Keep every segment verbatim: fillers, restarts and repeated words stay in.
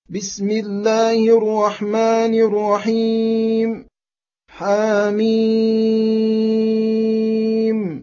بسم الله الرحمن الرحيم. حميم.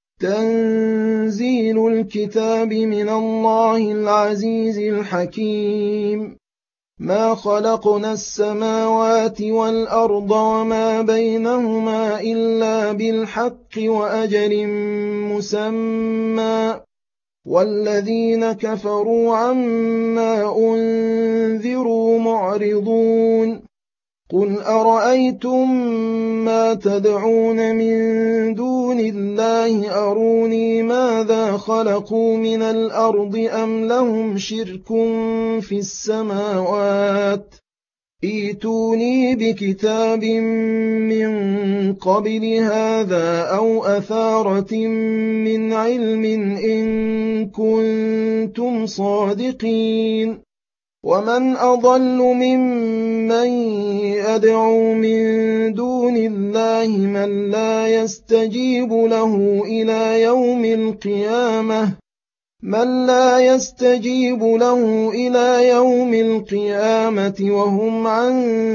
تنزيل الكتاب من الله العزيز الحكيم. ما خلقنا السماوات والأرض وما بينهما إلا بالحق وأجل مسمى، والذين كفروا عما أنذروا معرضون. قل أرأيتم ما تدعون من دون الله أروني ماذا خلقوا من الأرض أم لهم شرك في السماوات؟ ائتوني بكتاب من قبل هذا أو أثارة من علم إن كنتم صادقين. ومن أضل ممن يدعو من دون الله من لا يستجيب له إلى يوم القيامة من لا يستجيب له إلى يوم القيامة وهم عن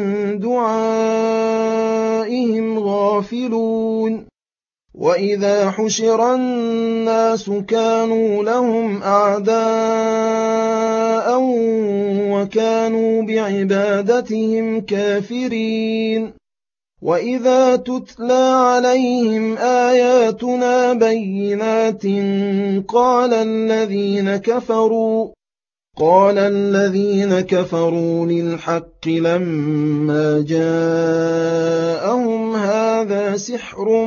دعائهم غافلون. وإذا حشر الناس كانوا لهم أعداء وكانوا بعبادتهم كافرين. وإذا تتلى عليهم آياتنا بينات قال الذين كفروا قال الذين كفروا للحق لما جاءهم هذا سحر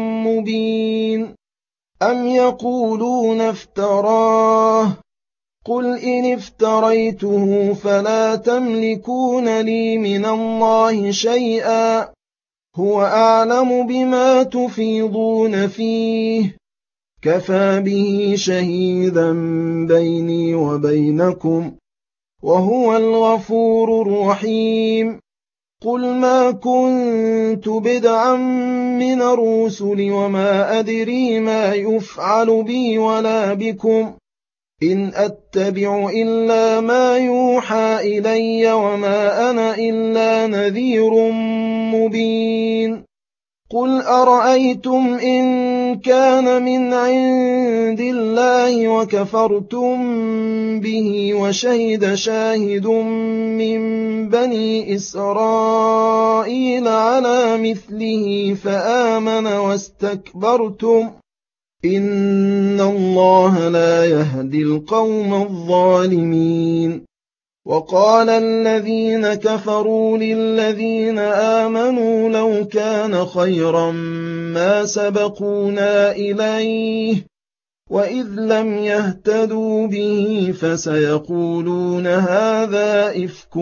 مبين. أم يقولون افتراه؟ قل إن افتريته فلا تملكون لي من الله شيئا، هو أعلم بما تفيضون فيه، كفى به شهيدا بيني وبينكم، وهو الغفور الرحيم. قل ما كنت بدعا من الرسل وما أدري ما يفعل بي ولا بكم، إن أتبع إلا ما يوحى إلي وما أنا إلا نذير مبين. قل أرأيتم إن كان من عند الله وكفرتم به وشهد شاهد من بني إسرائيل على مثله فآمن واستكبرتم، إن الله لا يهدي القوم الظالمين. وقال الذين كفروا للذين آمنوا لو كان خيرا ما سبقونا إليه، وإذ لم يهتدوا به فسيقولون هذا إفك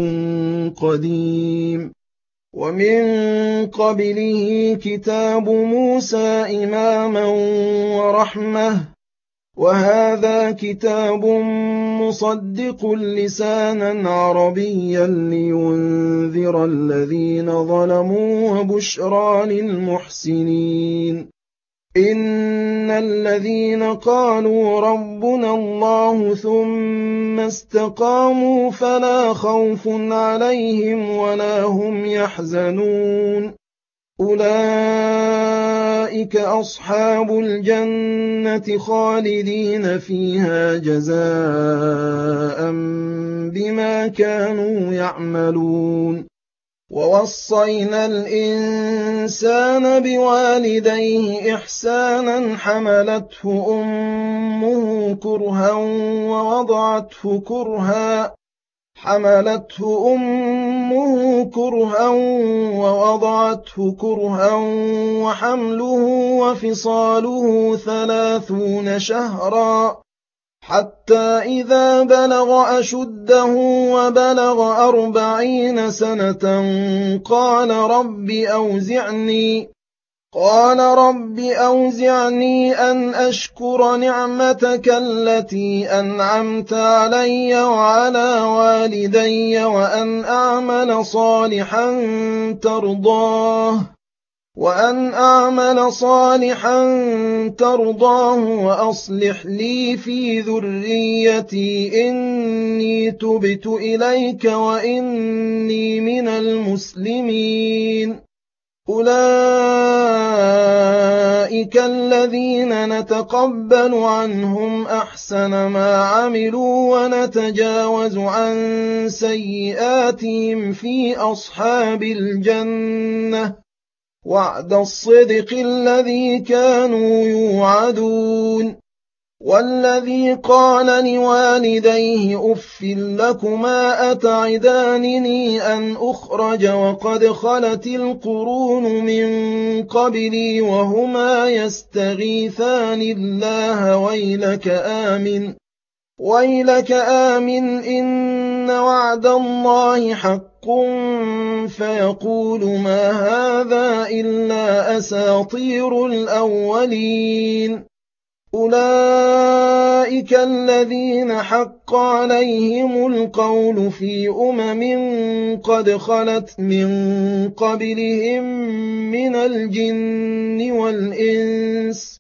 قديم. ومن قبله كتاب موسى إماما ورحمة، وهذا كتاب مصدق لسانا عربيا لينذر الذين ظلموا وبشرى للمحسنين. إن الذين قالوا ربنا الله ثم استقاموا فلا خوف عليهم ولا هم يحزنون، أولئك أصحاب الجنة خالدين فيها جزاء بما كانوا يعملون. ووصينا الإنسان بوالديه إحسانا حملته أمه كرها ووضعته كرها حملته أمه كرها ووضعته كرها وحمله وفصاله ثلاثون شهرا، حتى إذا بلغ أشده وبلغ أربعين سنة قال رب أوزعني قال رب أوزعني أن أشكر نعمتك التي أنعمت علي وعلى والدي وأن أعمل صالحا ترضاه وأن أعمل صالحا ترضاه وأصلح لي في ذريتي إني تبت إليك وإني من المسلمين أولئك الذين نتقبل عنهم أحسن ما عملوا ونتجاوز عن سيئاتهم في أصحاب الجنة وعد الصدق الذي كانوا يوعدون والذي قال لوالديه أف لكما أتعدانني أن أخرج وقد خلت القرون من قبلي وهما يستغيثان الله ويلك آمن ويلك آمن إن وعد الله حق فيقول ما هذا إلا أساطير الأولين أولئك الذين حق عليهم القول في أمم قد خلت من قبلهم من الجن والإنس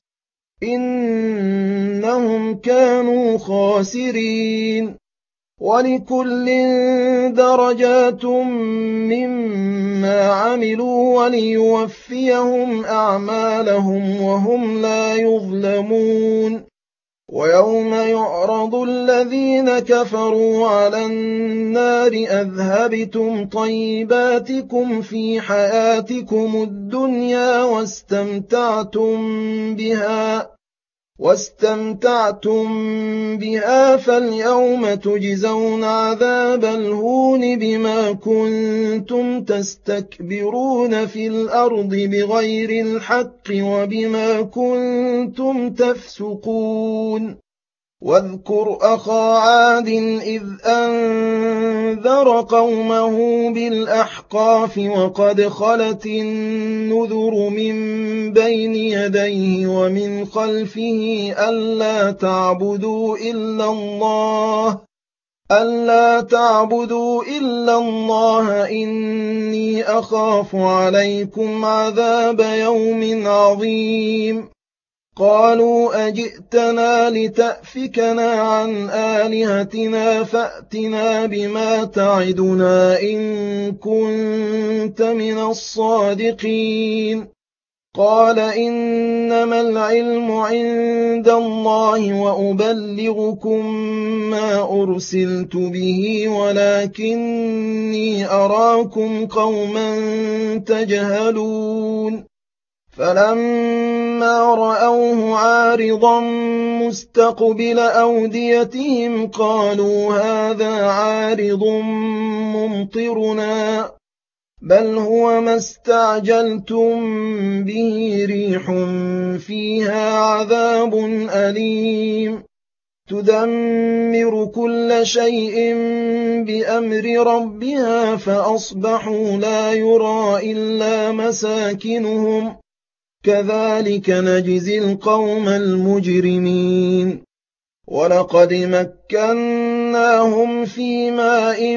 إنهم كانوا خاسرين ولكل درجات مما عملوا وليوفيهم أعمالهم وهم لا يظلمون ويوم يعرض الذين كفروا على النار أذهبتم طيباتكم في حياتكم الدنيا واستمتعتم بها واستمتعتم بها فاليوم تجزون عذاب الهون بما كنتم تستكبرون في الأرض بغير الحق وبما كنتم تفسقون واذكر أخا عاد إذ أنذر قومه بالأحقاف وقد خلت النذر من بين يديه ومن خلفه ألا تعبدوا إلا الله ألا تعبدوا إلا الله إني أخاف عليكم عذاب يوم عظيم قالوا أجئتنا لتأفكنا عن آلهتنا فأتنا بما تعدنا إن كنت من الصادقين قال إنما العلم عند الله وأبلغكم ما أرسلت به ولكني أراكم قوما تجهلون فلما رأوه عارضا مستقبل أوديتهم قالوا هذا عارض ممطرنا بل هو ما استعجلتم به ريح فيها عذاب أليم تدمر كل شيء بأمر ربها فأصبحوا لا يرى إلا مساكنهم كذلك نجزي القوم المجرمين ولقد مكناهم في ماء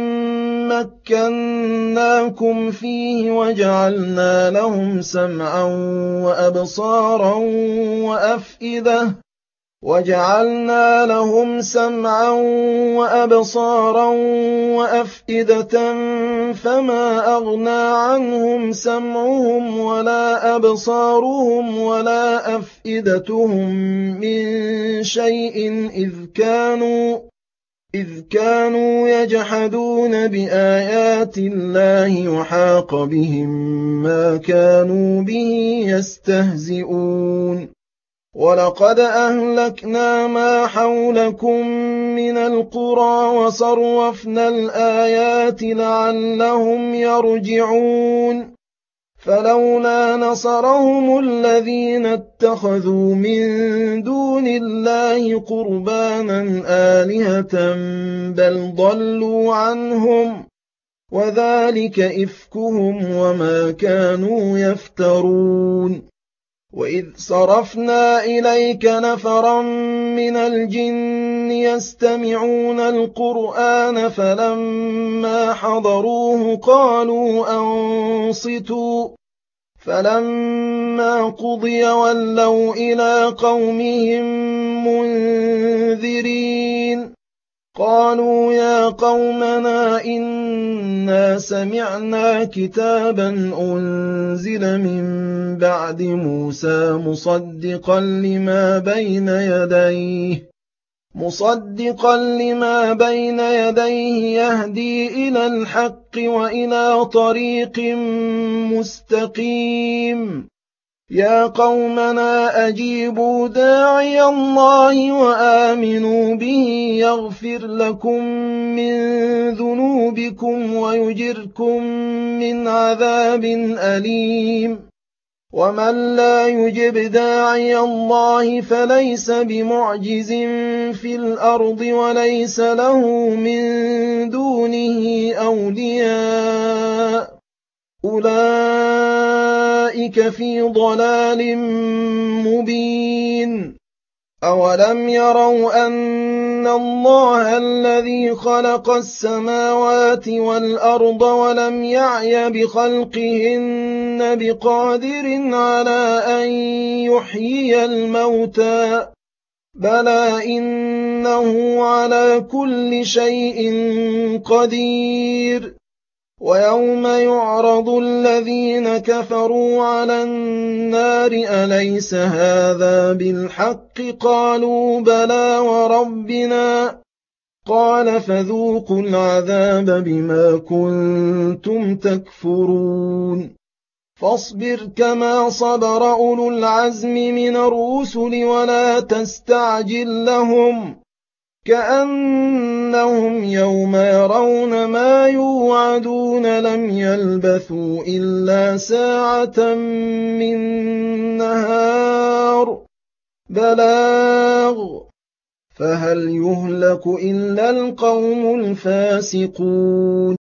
مكناكم فيه وجعلنا لهم سمعا وأبصارا وأفئدة وجعلنا لهم سمعا وأبصارا وأفئدة فما أغنى عنهم سمعهم ولا أبصارهم ولا أفئدتهم من شيء إذ كانوا إذ كانوا يجحدون بآيات الله وحاق بهم ما كانوا به يستهزئون ولقد أهلكنا ما حولكم من القرى وصرفنا الآيات لعلهم يرجعون فلولا نصرهم الذين اتخذوا من دون الله قربانا آلهة بل ضلوا عنهم وذلك إفكهم وما كانوا يفترون وإذ صرفنا إليك نفرا من الجن يستمعون القرآن فلما حضروه قالوا أنصتوا فَلَمَّا قُضِيَ وَلَّوْا إِلَىٰ قَوْمِهِم مُّنذِرِينَ قَالُوا يَا قَوْمَنَا إِنَّا سَمِعْنَا كِتَابًا أُنزِلَ مِن بَعْدِ مُوسَىٰ مُصَدِّقًا لِّمَا بَيْنَ يَدَيْهِ مُصَدِّقًا لِّمَا بَيْنَ يَدَيْهِ يَهْدِي إِلَى الْحَقِّ وَإِلَىٰ طَرِيقٍ مُّسْتَقِيمٍ يَا قَوْمَنَا أَجِيبُوا دَاعِيَ اللَّهِ وَآمِنُوا بِهِ يَغْفِرْ لَكُم مِّن ذُنُوبِكُمْ وَيُجِرْكُم مِّنْ عَذَابٍ أَلِيمٍ وَمَن لَّا يُجِبْ دَاعِيَ اللَّهِ فَلَيْسَ بِمُعْجِزٍ فِي الْأَرْضِ وَلَيْسَ لَهُ مِن دُونِهِ أَوْلِيَاءُ أُولَٰئِكَ فِي ضَلَالٍ مُّبِينٍ أَوَلَمْ يَرَوْا أَنَّ اللَّهَ الَّذِي خَلَقَ السَّمَاوَاتِ وَالْأَرْضَ وَلَمْ يَعْيَ بِخَلْقِهِنَّ بِقَادِرٍ عَلَىٰ أَن يُحْيِيَ الْمَوْتَىٰ بَلَىٰ إِنَّهُ عَلَىٰ كُلِّ شَيْءٍ قَدِيرٌ وَيَوْمَ يُعْرَضُ الَّذِينَ كَفَرُوا عَلَى النَّارِ أَلَيْسَ هَٰذَا بِالْحَقِّ قَالُوا بَلَىٰ وَرَبِّنَا قَالَ فَذُوقُوا الْعَذَابَ بِمَا كُنتُمْ تَكْفُرُونَ فَاصْبِرْ كَمَا صَبَرَ أُولُو الْعَزْمِ مِنَ الرُّسُلِ وَلَا تَسْتَعْجِل لَّهُمْ كَأَنَّهُمْ يَوْمَ يَرَوْنَ مَا يُوعَدُونَ لَمْ يَلْبَثُوا إِلَّا سَاعَةً مِّن نَّهَارٍ بَلَاغٌ فَهَلْ يُهْلَكُ إِلَّا الْقَوْمُ الْفَاسِقُونَ